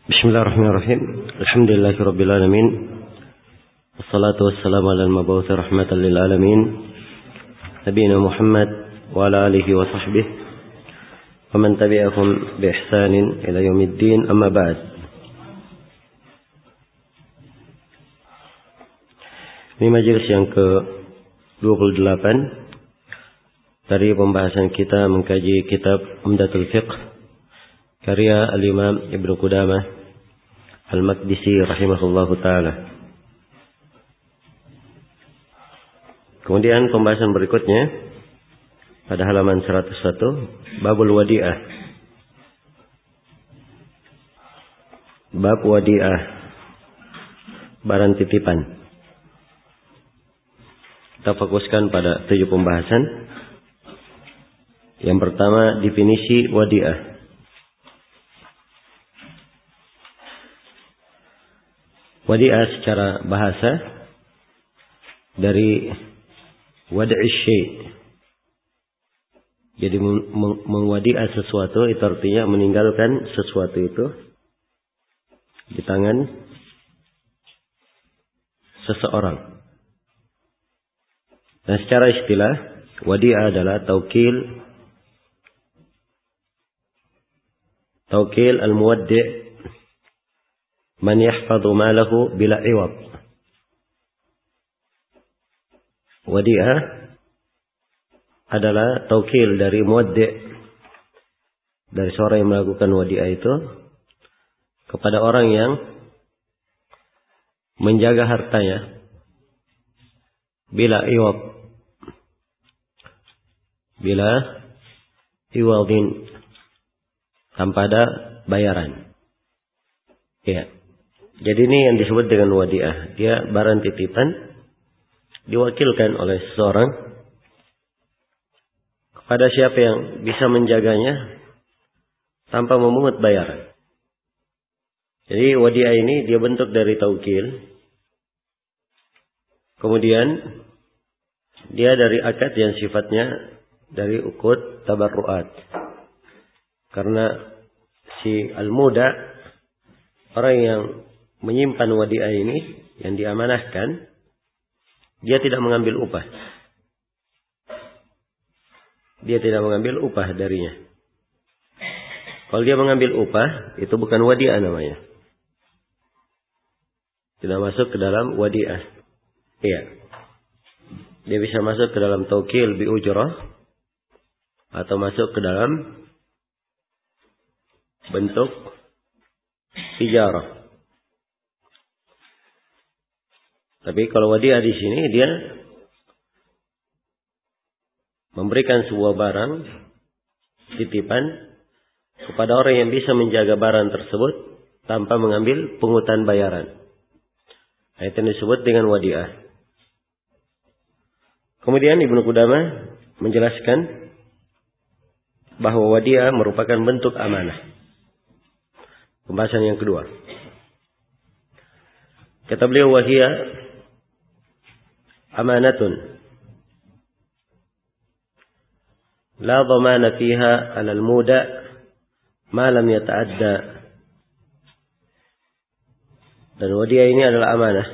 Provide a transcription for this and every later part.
Bismillahirrahmanirrahim. Alhamdulillahirabbil alamin. Wassalatu wassalamu ala al-mab'uts rahmatan lil alamin. Nabiyina Muhammad wa ala alihi wa sahbihi wa man tabi'ahum bi ihsanin ila yaumiddin. Amma ba'd. Ini majelis yang ke-28 dari pembahasan kita mengkaji kitab Umdatul Fiqh karya Al-Imam Ibnu Qudamah Al-Maqdisi rahimahullahu ta'ala. Kemudian pembahasan berikutnya pada halaman 101, Babul Wadi'ah. Bab Wadi'ah, barang titipan. Kita fokuskan pada 7 pembahasan. Yang pertama, definisi wadi'ah. Wadi'ah secara bahasa dari wad'i syai'. Jadi mewadi'ah sesuatu itu artinya meninggalkan sesuatu itu di tangan seseorang. Dan secara istilah wadi'ah adalah taukil al-muwaddi' man yahfadhu malahu bila iwad. Wadi'ah adalah taukil dari muwaddi', dari seorang yang melakukan wadi'ah itu kepada orang yang menjaga hartanya bila iwadin, tanpa ada bayaran. Ya. Jadi ini yang disebut dengan wadi'ah. Dia barang titipan diwakilkan oleh seseorang kepada siapa yang bisa menjaganya tanpa memungut bayaran. Jadi wadi'ah ini dia bentuk dari taukil. Kemudian dia dari akad yang sifatnya dari uqud tabarruat. Karena si al-muda, orang yang menyimpan wadi'ah ini, yang diamanahkan, dia tidak mengambil upah. Dia tidak mengambil upah darinya. Kalau dia mengambil upah, itu bukan wadi'ah namanya. Tidak masuk ke dalam wadi'ah. Iya. Dia bisa masuk ke dalam taukil bi ujrah, atau masuk ke dalam bentuk tijarah. Tapi kalau wadi'ah di sini dia memberikan sebuah barang titipan kepada orang yang bisa menjaga barang tersebut tanpa mengambil pungutan bayaran. Nah, itu disebut dengan wadi'ah. Kemudian Ibnu Qudamah menjelaskan bahwa wadi'ah merupakan bentuk amanah. Pembahasan yang kedua. Kata beliau, wahia amanatun la dhamana fiha 'ala al-muda ma lam yata'adda. Dan wadi'ah ini adalah amanah.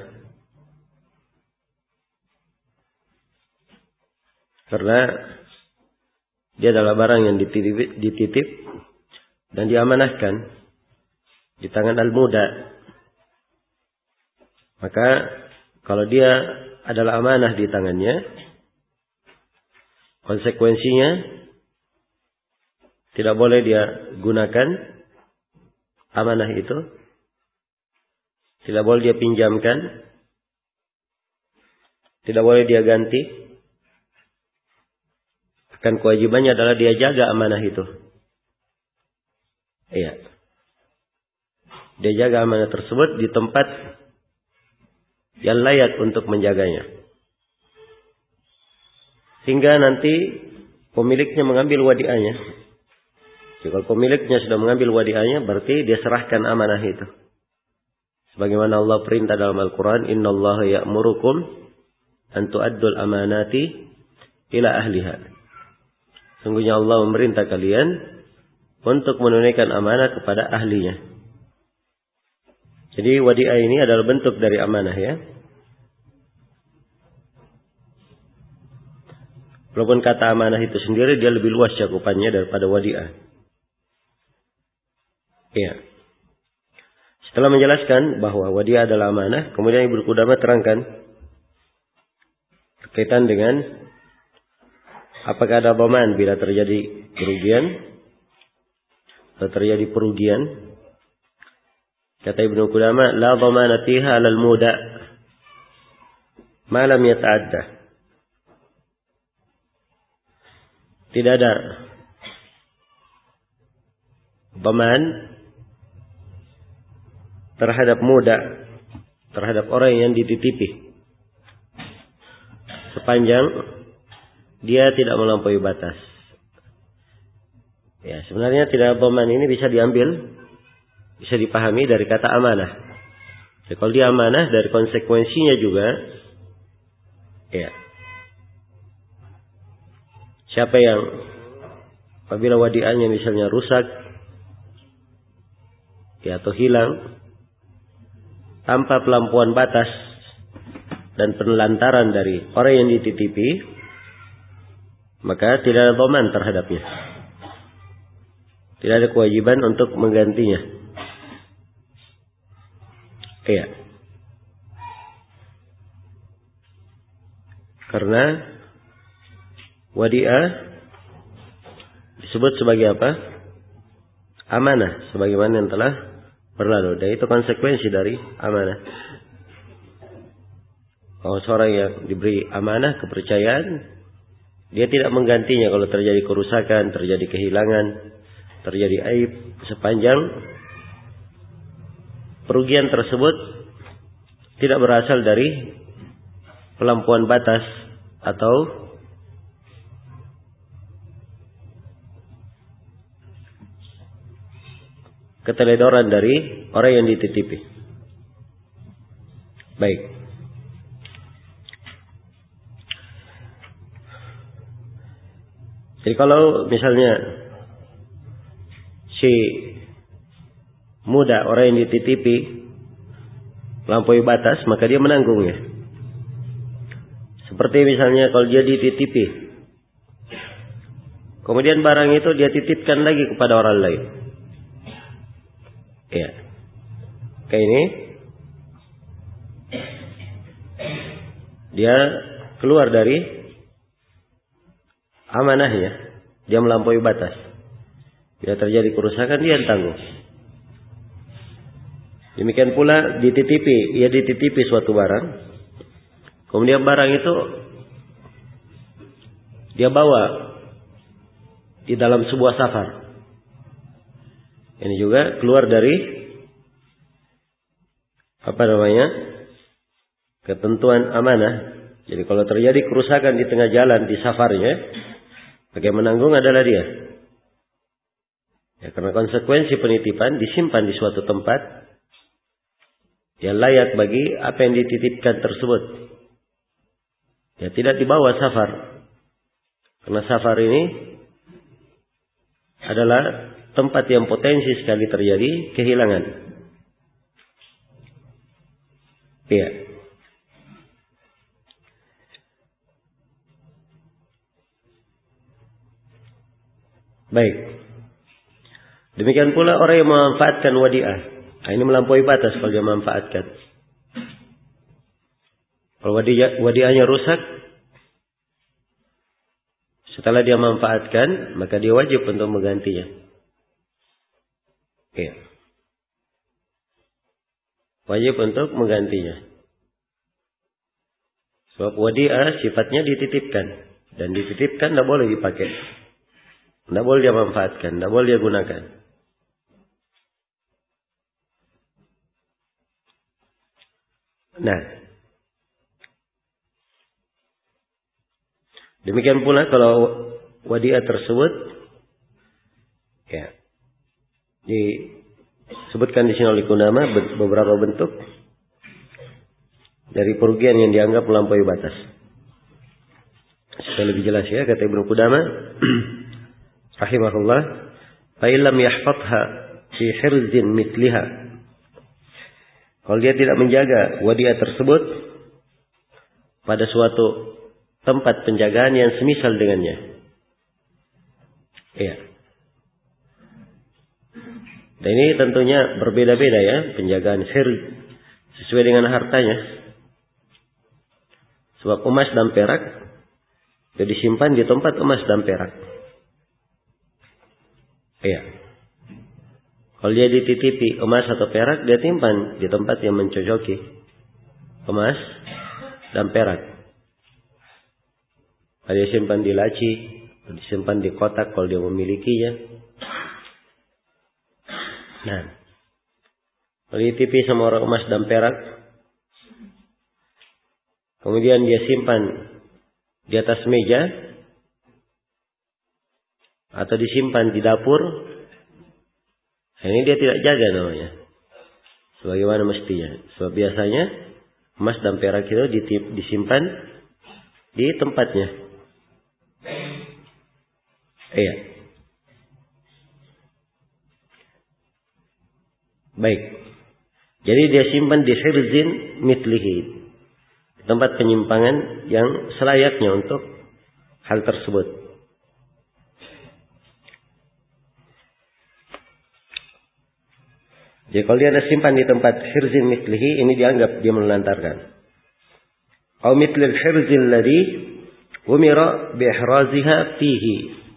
Karena dia adalah barang yang dititip dan diamanahkan di tangan al-muda. Maka kalau dia adalah amanah di tangannya, konsekuensinya tidak boleh dia gunakan amanah itu, tidak boleh dia pinjamkan, tidak boleh dia ganti. Kan kewajibannya adalah dia jaga amanah itu. Iya. Dia jaga amanah tersebut di tempat yang layak untuk menjaganya. Hingga nanti pemiliknya mengambil wadi'ahnya. Jika pemiliknya sudah mengambil wadi'ahnya, berarti dia serahkan amanah itu. Sebagaimana Allah perintah dalam Al-Quran, Innallaha ya'murukum an tu'addul amanati ila ahliha. Sungguhnya Allah memerintah kalian untuk menunaikan amanah kepada ahlinya. Jadi wadi'ah ini adalah bentuk dari amanah ya. Walaupun kata amanah itu sendiri dia lebih luas cakupannya daripada wadi'ah. Iya. Setelah menjelaskan bahwa wadi'ah adalah amanah, kemudian Ibnu Qudamah terangkan berkaitan dengan apakah ada dhaman bila terjadi kerugian atau terjadi perugian. Kata Ibnu Qudamah, la dhamana fiha 'alal muda' ma lam yata'adda. Tidak ada dhaman terhadap muda, terhadap orang yang dititipi, sepanjang dia tidak melampaui batas. Ya, sebenarnya tidak dhaman ini bisa diambil, bisa dipahami dari kata amanah. Jadi kalau dia amanah, dari konsekuensinya juga, ya, siapa yang apabila wadi'ahnya misalnya rusak, ya, atau hilang tanpa pelampuan batas dan penelantaran dari orang yang dititipi, maka tidak ada dhaman terhadapnya. Tidak ada kewajiban untuk menggantinya. Iya. Karena wadi'ah disebut sebagai apa? Amanah, sebagaimana yang telah berlalu. Dan itu konsekuensi dari amanah. Kalau seorang yang diberi amanah, kepercayaan, dia tidak menggantinya kalau terjadi kerusakan, terjadi kehilangan, terjadi aib, sepanjang perugian tersebut tidak berasal dari pelampuan batas atau keteledoran dari orang yang dititipi. Baik. Jadi kalau misalnya si muda, orang yang dititipi, melampaui batas, maka dia menanggungnya. Seperti misalnya kalau dia dititipi, kemudian barang itu dia titipkan lagi kepada orang lain. Ya. Kayak ini, dia keluar dari amanahnya, dia melampaui batas. Bila terjadi kerusakan, dia tanggung. Demikian pula dititipi, ia dititipi suatu barang, kemudian barang itu dia bawa di dalam sebuah safar. Ini juga keluar dari ketentuan amanah. Jadi kalau terjadi kerusakan di tengah jalan di safarnya, yang menanggung adalah dia. Ya, karena konsekuensi penitipan disimpan di suatu tempat yang layak bagi apa yang dititipkan tersebut. Ya, tidak dibawa safar. Karena safar ini adalah tempat yang potensi sekali terjadi kehilangan. Iya. Baik. Demikian pula orang yang memanfaatkan wadi'ah. Nah, ini melampaui batas kalau dia memanfaatkan. Kalau wadi'ahnya rusak, setelah dia manfaatkan, maka dia wajib untuk menggantinya. Iya. Wajib untuk menggantinya. Sebab wadi'ah sifatnya dititipkan. Dan dititipkan tidak boleh dipakai. Tidak boleh dia manfaatkan. Tidak boleh dia gunakan. Nah. Demikian pula kalau wadi'ah tersebut. Ya. Disebutkan di sini oleh ulama beberapa bentuk dari kerugian yang dianggap melampaui batas. Supaya lebih jelas ya, kata Ibnu Qudamah rahimahullah, fa illam yahfadha fi hirzin mithliha Kalau dia tidak menjaga wadiah tersebut pada suatu tempat penjagaan yang semisal dengannya. Iya. Dan ini tentunya berbeda-beda ya, penjagaan hirz sesuai dengan hartanya. Sebab emas dan perak dia disimpan di tempat emas dan perak. Iya. Kalau dia dititipi emas atau perak, dia simpan di tempat yang mencocoki emas dan perak. Kalau dia simpan di laci, disimpan di kotak kalau dia memilikinya. Nah, kalau dititipi sama orang emas dan perak, kemudian dia simpan di atas meja atau disimpan di dapur, ini dia tidak jaga namanya sebagaimana mestinya. Sebab biasanya emas dan perak itu disimpan di tempatnya. Iya. Baik. Jadi dia simpan di hirzin mitlihi, tempat penyimpangan yang selayaknya untuk hal tersebut. Jadi kalau dia ada simpan di tempat hirzin mitlihi, ini dianggap dia menelantarkan. Atau mitlil hirzil ladhi umira biihraziha fihi.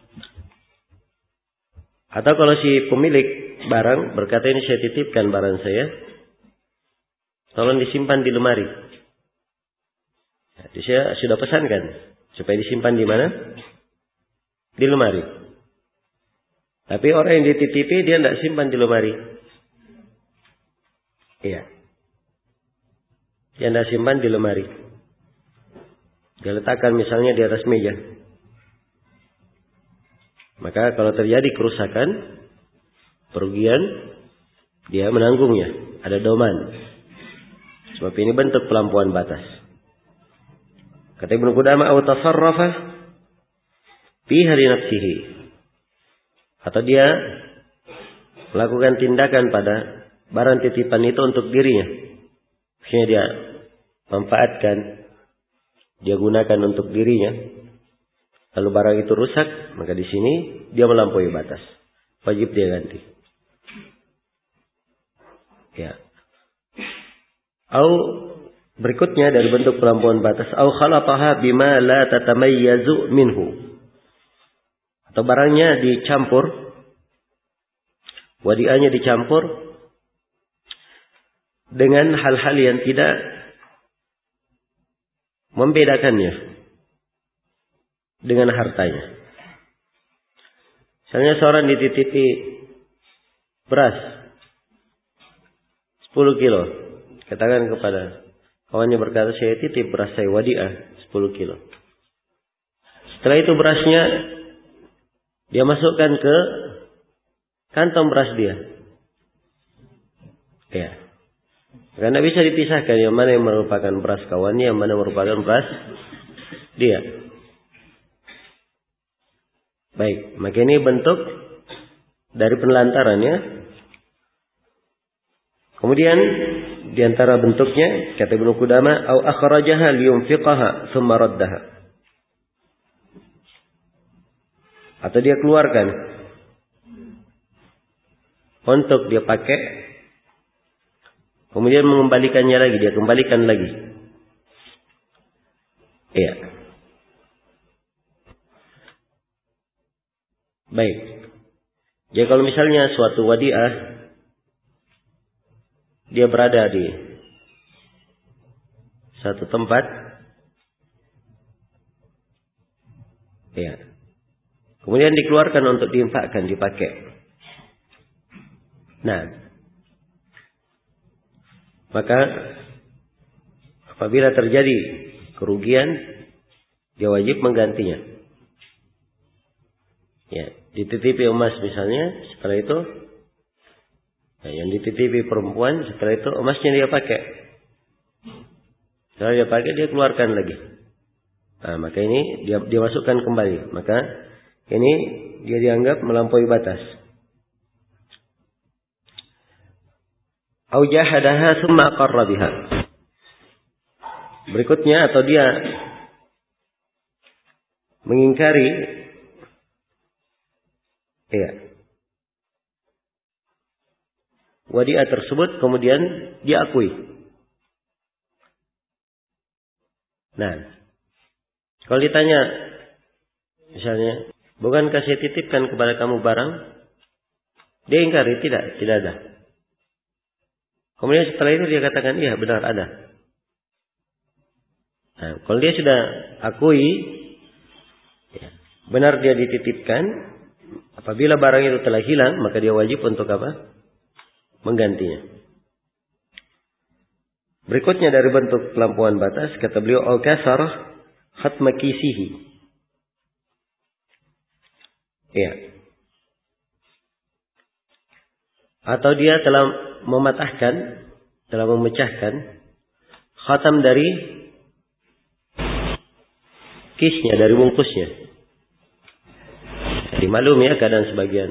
Atau kalau si pemilik barang berkata, ini saya titipkan barang saya, tolong disimpan di lemari. Jadi saya sudah pesankan supaya disimpan di mana? Di lemari. Tapi orang yang dititipi dia tidak simpan di lemari. Iya. Dia tidak simpan di lemari. Dia letakkan misalnya di atas meja. Maka kalau terjadi kerusakan, kerugian, dia menanggungnya. Ada doman. Sebab ini bentuk pelampauan batas. Kata Ibnu Qudamah, "Aw tasarrafa fiha li nafsihi." Atau dia melakukan tindakan pada barang titipan itu untuk dirinya. Maksudnya dia manfaatkan, dia gunakan untuk dirinya. Lalu barang itu rusak, maka di sini dia melampaui batas. Wajib dia ganti. Ya. Au berikutnya dari bentuk pelampauan batas, au khalataha bima la tatamayyazu minhu. Atau barangnya dicampur, wadiahnya dicampur dengan hal-hal yang tidak membedakannya dengan hartanya. Misalnya seorang dititipi beras 10 kilo. Katakan kepada kawannya, berkata, saya titip beras saya wadiah 10 kilo. Setelah itu berasnya dia masukkan ke kantong beras dia. Ya. Karena bisa dipisahkan yang mana yang merupakan beras kawannya, yang mana merupakan beras dia. Baik, maka ini bentuk dari penelantarannya. Kemudian di antara bentuknya kata Ibnu Qudamah, au akhrajaha liyunfiqaha tsumma raddaha. Atau dia keluarkan untuk dia pakai, kemudian mengembalikannya lagi, dia kembalikan lagi. Iya. Baik. Jadi kalau misalnya suatu wadiah dia berada di satu tempat, ya. Kemudian dikeluarkan untuk diinfakkan, dipakai. Nah, maka apabila terjadi kerugian, dia wajib menggantinya. Ya, dititipi emas misalnya, setelah itu yang dititipi perempuan, setelah itu emasnya dia pakai. Setelah dia pakai, dia keluarkan lagi. Nah, maka ini dia masukkan kembali. Maka ini dia dianggap melampaui batas. Au jahadaha tsumma aqarra biha. Berikutnya, atau dia mengingkari wadi'ah tersebut kemudian diakui. Nah, kalau ditanya misalnya, bukankah saya titipkan kepada kamu barang? Dia ingkari, tidak ada. Kemudian setelah itu dia katakan, iya benar ada. Nah, kalau dia sudah akui, benar dia dititipkan, apabila barang itu telah hilang, maka dia wajib untuk apa? Menggantinya. Berikutnya dari bentuk pelampauan batas, kata beliau, au kasarah khatma kisihi. Iya. Atau dia telah mematahkan, telah memecahkan khatam dari kisnya, dari bungkusnya. Jadi malum ya, keadaan sebagian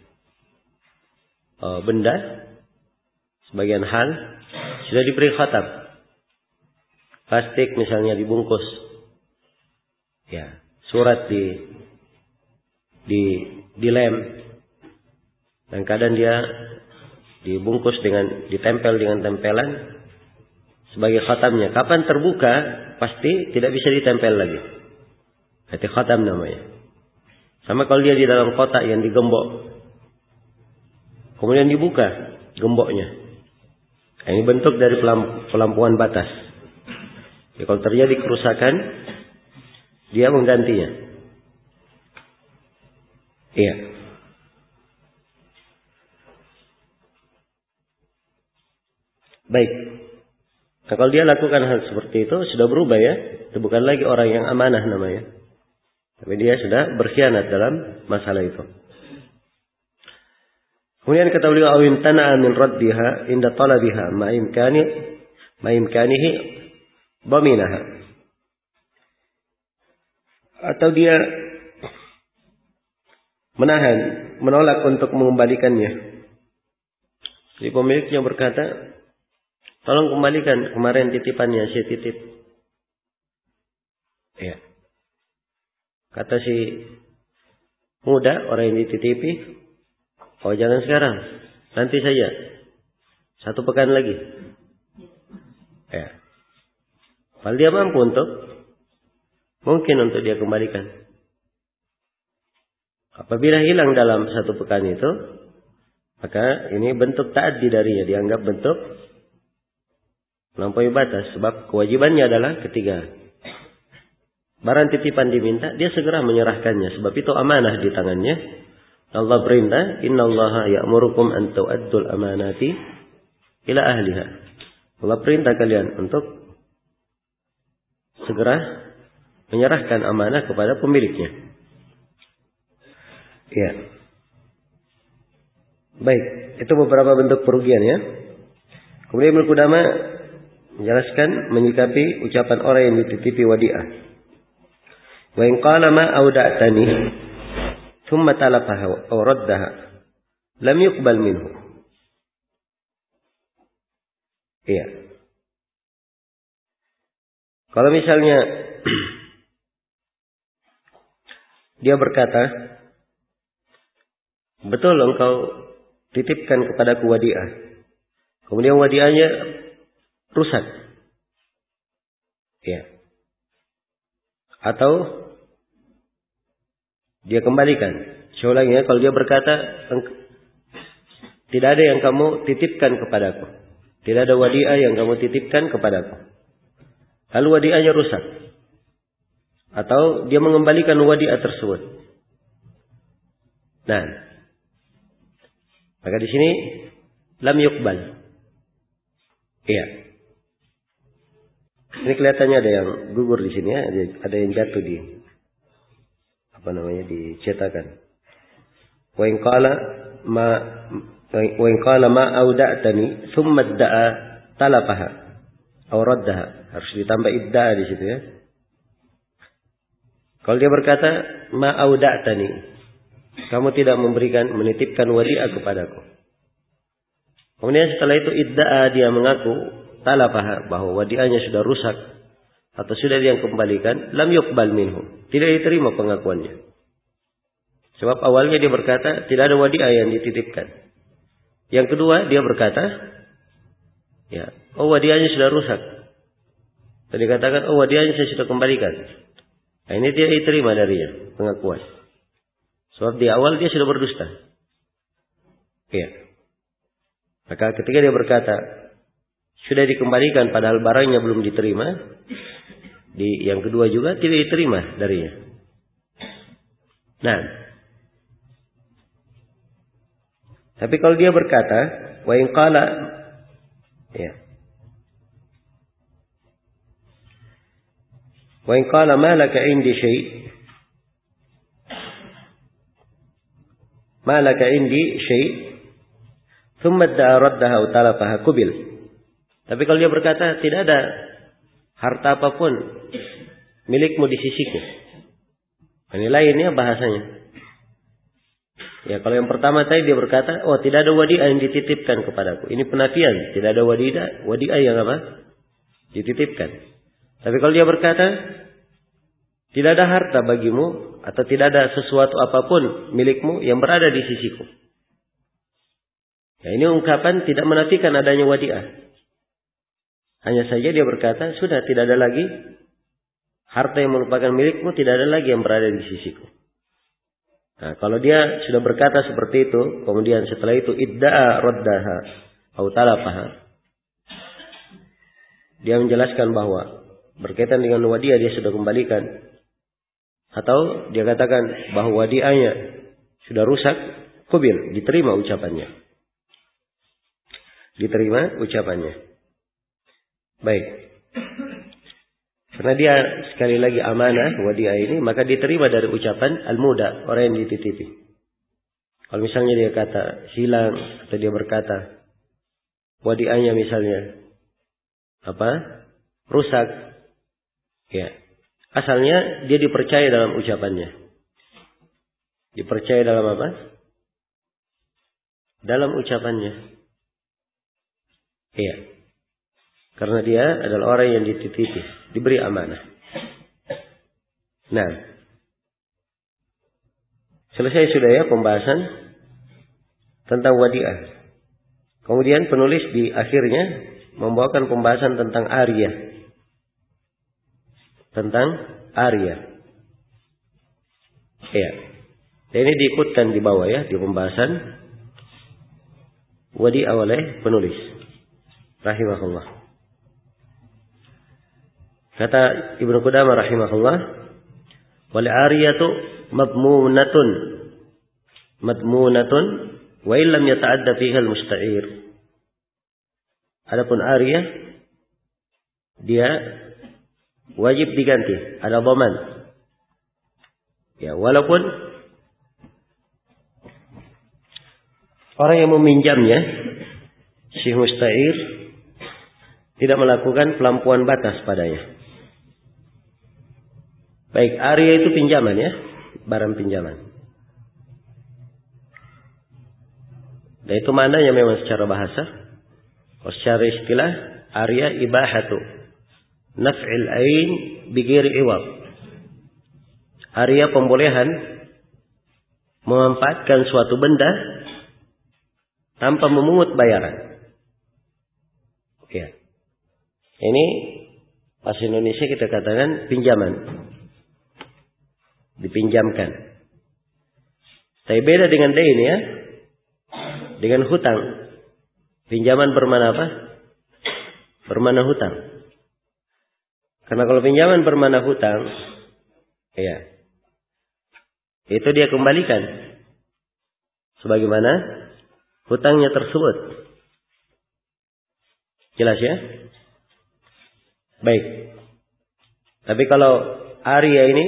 benda, sebagian hal sudah diberi khatam. Plastik misalnya dibungkus, ya, surat di lem, dan kadang dia dibungkus dengan, ditempel dengan tempelan sebagai khatamnya. Kapan terbuka pasti tidak bisa ditempel lagi. Itu khatam namanya. Sama kalau dia di dalam kotak yang digembok, kemudian dibuka gemboknya. Ini bentuk dari pelampauan batas. Jadi kalau terjadi kerusakan, dia menggantinya. Iya. Baik. Nah, kalau dia lakukan hal seperti itu, sudah berubah ya. Itu bukan lagi orang yang amanah namanya. Tapi dia sudah berkhianat dalam masalah itu. Kemudian kata beliau, awin tana'a min raddiha inda talabiha ma imkanihi baminaha. Atau dia menolak untuk mengembalikannya. Jadi pemiliknya berkata, tolong kembalikan kemarin titipannya, saya titip. Ya. Kata si muda, orang yang dititipi, oh jangan sekarang, nanti saja. 1 pekan lagi. Ya. Kalau dia mampu mungkin untuk dia kembalikan. Apabila hilang dalam 1 pekan itu, maka ini bentuk ta'addi darinya, dianggap bentuk melampaui batas. Sebab kewajibannya adalah ketika barang titipan diminta, dia segera menyerahkannya. Sebab itu amanah di tangannya. Allah perintah, innallaha ya'murukum an tu'addul amanati ila ahliha. Allah perintah kalian untuk segera menyerahkan amanah kepada pemiliknya. Ya. Baik, itu beberapa bentuk kerugian ya. Kemudian Ibnu Qudamah menjelaskan, menyikapi ucapan orang yang dititipi wadi'ah. Wa in qala ma auda'tani thumma talafaha aw raddaha lam yuqbal minhu. Iya. Kalau misalnya dia berkata, betul engkau titipkan kepadaku wadi'ah, kemudian wadi'ahnya rusak. Ya. Atau dia kembalikan. Saya ulangi ya, kalau dia berkata, tidak ada yang kamu titipkan kepadaku, tidak ada wadi'ah yang kamu titipkan kepadaku, lalu wadi'ahnya rusak, atau dia mengembalikan wadi'ah tersebut. Nah, maka di sini lam yuqbal. Iya. Ini kelihatannya ada yang gugur di sini ya, ada yang jatuh di dicetakan. Wa in qala ma auda'tani thumma da'a talafaha aw raddaha. Harus ditambah idda'a di situ ya. Kalau dia berkata ma auda'tani, kamu tidak menitipkan wadi'ah kepadaku, Kemudian setelah itu idda'a, dia mengaku talafah, bahwa wadiahnya sudah rusak atau sudah dia kembalikan, lam yuqbal minhu, tidak diterima pengakuannya. Sebab awalnya dia berkata tidak ada wadiah yang dititipkan. Yang kedua dia berkata, ya, oh wadiahnya sudah rusak. Tadi katakan, oh wadiahnya saya sudah kembalikan. Nah, ini tidak diterima darinya pengakuan. Sebab di awal dia sudah berdusta. Ya. Maka ketika dia berkata sudah dikembalikan padahal barangnya belum diterima, di yang kedua juga tidak diterima darinya. Nah, tapi kalau dia berkata wa in qala, ya, wa in qala ma laka indi syai', ma laka indi syai', thumma da'a raddaha aw talafaha kubil. Tapi kalau dia berkata tidak ada harta apapun milikmu di sisiku, ini lainnya bahasanya. Ya, kalau yang pertama tadi dia berkata, oh tidak ada wadiah yang dititipkan kepadaku. Ini penafian, tidak ada wadiah yang apa? Dititipkan. Tapi kalau dia berkata tidak ada harta bagimu atau tidak ada sesuatu apapun milikmu yang berada di sisiku. Ya, ini ungkapan tidak menafikan adanya wadiah. Hanya saja dia berkata, sudah tidak ada lagi harta yang merupakan milikmu, tidak ada lagi yang berada di sisiku. Nah, kalau dia sudah berkata seperti itu, kemudian setelah itu idda'a raddaha au talafaha, dia menjelaskan bahwa berkaitan dengan wadiah dia sudah kembalikan, atau dia katakan bahwa wadiahnya sudah rusak, kubil, diterima ucapannya. Diterima ucapannya. Baik. Karena dia sekali lagi amanah wadiah ini, maka diterima dari ucapan al-muda, orang yang dititipi. Kalau misalnya dia kata hilang, atau dia berkata wadiahnya misalnya apa? Rusak. Ya. Asalnya dia dipercaya dalam ucapannya. Dipercaya dalam apa? Dalam ucapannya. Iya. Karena dia adalah orang yang dititipi, diberi amanah. Nah, selesai sudah ya pembahasan tentang wadiah. Kemudian penulis di akhirnya membawakan pembahasan tentang ariyah. Tentang ariyah. Ya. Dan ini diikutkan di bawah ya, di pembahasan wadiah oleh penulis. Rahimahullah. Kata Ibnu Qudamah rahimahullah, wal ariyatu madmunatun wa illam yata'adda fiha al-musta'ir. Adapun ariyah dia wajib diganti, ada dhaman. Ya, walaupun orang yang meminjamnya si musta'ir tidak melakukan pelampuan batas padanya. Baik, ariyah itu pinjaman ya, barang pinjaman. Dan itu maknanya memang secara bahasa. Secara istilah, ariyah ibahatu naf'il ain bighairi iwad. Ariyah pembolehan memanfaatkan suatu benda tanpa memungut bayaran. Ya. Ini bahasa Indonesia kita katakan pinjaman. Dipinjamkan. Tapi beda dengan dain ya. Dengan hutang. Pinjaman bermana apa? Bermana hutang. Karena kalau pinjaman bermana hutang, ya, itu dia kembalikan sebagaimana hutangnya tersebut. Jelas ya? Baik. Tapi kalau ariyah ini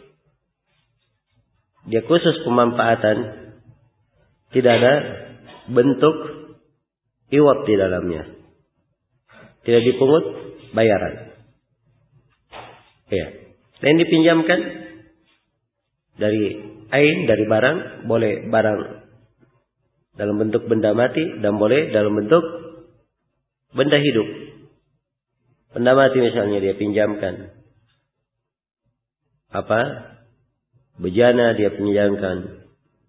dia khusus pemanfaatan, tidak ada bentuk iwab di dalamnya, tidak dipungut bayaran. Ya, dan dipinjamkan dari ain, dari barang, boleh barang dalam bentuk benda mati dan boleh dalam bentuk benda hidup. Benda mati misalnya dia pinjamkan bejana, dia pinjamkan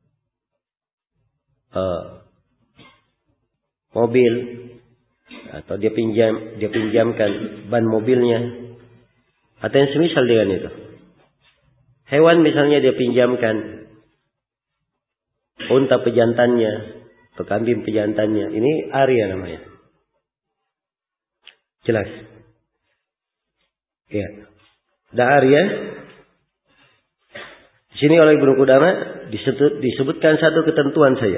mobil, atau dia pinjamkan ban mobilnya, atau yang semisal dengan itu. Hewan misalnya dia pinjamkan unta pejantannya atau kambing pejantannya, ini arya namanya. Jelas? Ya. Ada arya. Di sini oleh Ibnu Qudamah disebutkan satu ketentuan saja,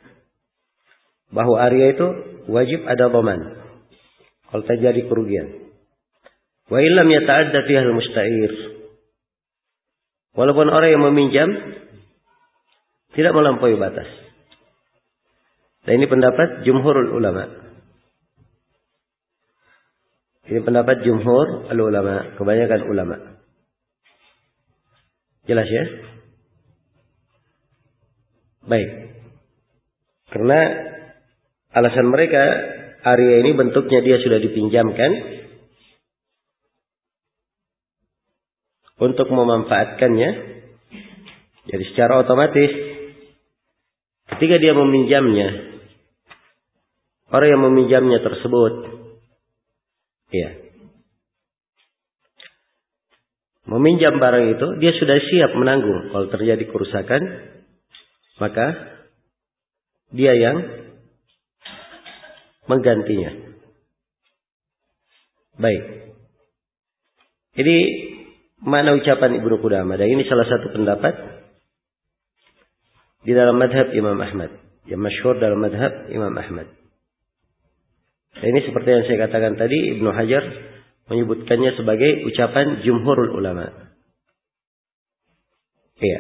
bahwa arya itu wajib ada dhaman kalau terjadi kerugian. Wa illam yata'adda fiha al-musta'ir. Walaupun orang yang meminjam tidak melampaui batas. Dan ini pendapat jumhurul ulama. Ini pendapat jumhur al-ulama, kebanyakan ulama. Jelas ya? Baik. Karena alasan mereka, arya ini bentuknya dia sudah dipinjamkan untuk memanfaatkannya. Jadi secara otomatis ketika dia meminjamnya, orang yang meminjamnya tersebut meminjam barang itu, dia sudah siap menanggung kalau terjadi kerusakan, maka dia yang menggantinya. Baik. Ini mana ucapan Ibnu Qudamah, dan ini salah satu pendapat di dalam madhab Imam Ahmad, yang masyhur dalam madhab Imam Ahmad. Dan ini seperti yang saya katakan tadi, Ibnu Hajar menyebutkannya sebagai ucapan jumhurul ulama. Iya.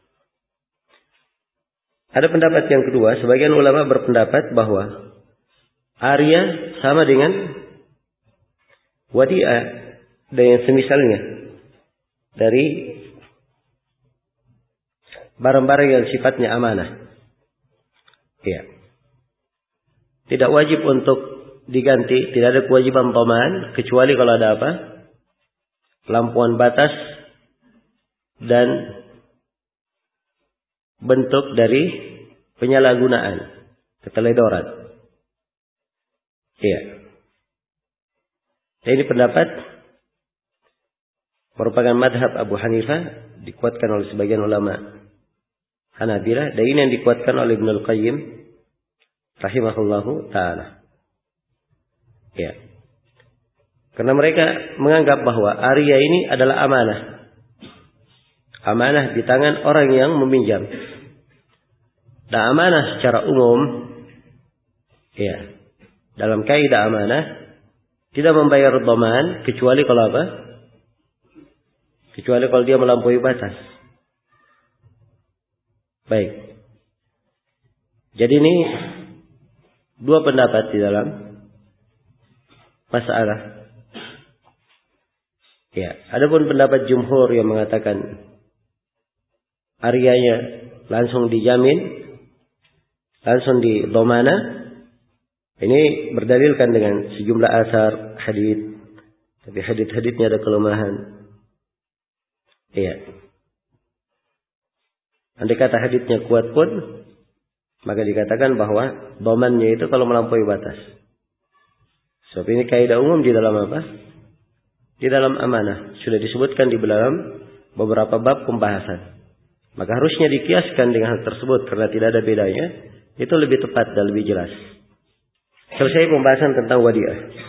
Ada pendapat yang kedua, sebagian ulama berpendapat bahwa arya sama dengan wadi'ah dan yang semisalnya dari barang-barang yang sifatnya amanah. Iya. Tidak wajib untuk diganti, tidak ada kewajiban dhaman kecuali kalau ada lampuan batas dan bentuk dari penyalahgunaan, keteledoran. Iya. Ini pendapat merupakan madhab Abu Hanifah, dikuatkan oleh sebagian ulama Hanabilah, dan ini yang dikuatkan oleh Ibnu Al-Qayyim rahimahullahu ta'ala. Ya. Karena mereka menganggap bahwa arya ini adalah amanah. Amanah di tangan orang yang meminjam. Dan amanah secara umum, dalam kaidah amanah tidak membayar dhaman kecuali kalau kecuali kalau dia melampaui batas. Baik. Jadi ini dua pendapat di dalam masalah. Ya, adapun pendapat jumhur yang mengatakan aryanya langsung dijamin, langsung didhamana, ini berdalilkan dengan sejumlah asar hadits, tapi hadits-haditsnya ada kelemahan. Iya. Andai kata haditsnya kuat pun, maka dikatakan bahwa dhamannya itu kalau melampaui batas. Sebab ini kaidah umum di dalam Di dalam amanah. Sudah disebutkan di dalam beberapa bab pembahasan. Maka harusnya dikiaskan dengan hal tersebut karena tidak ada bedanya. Itu lebih tepat dan lebih jelas. Selesai pembahasan tentang wadi'ah.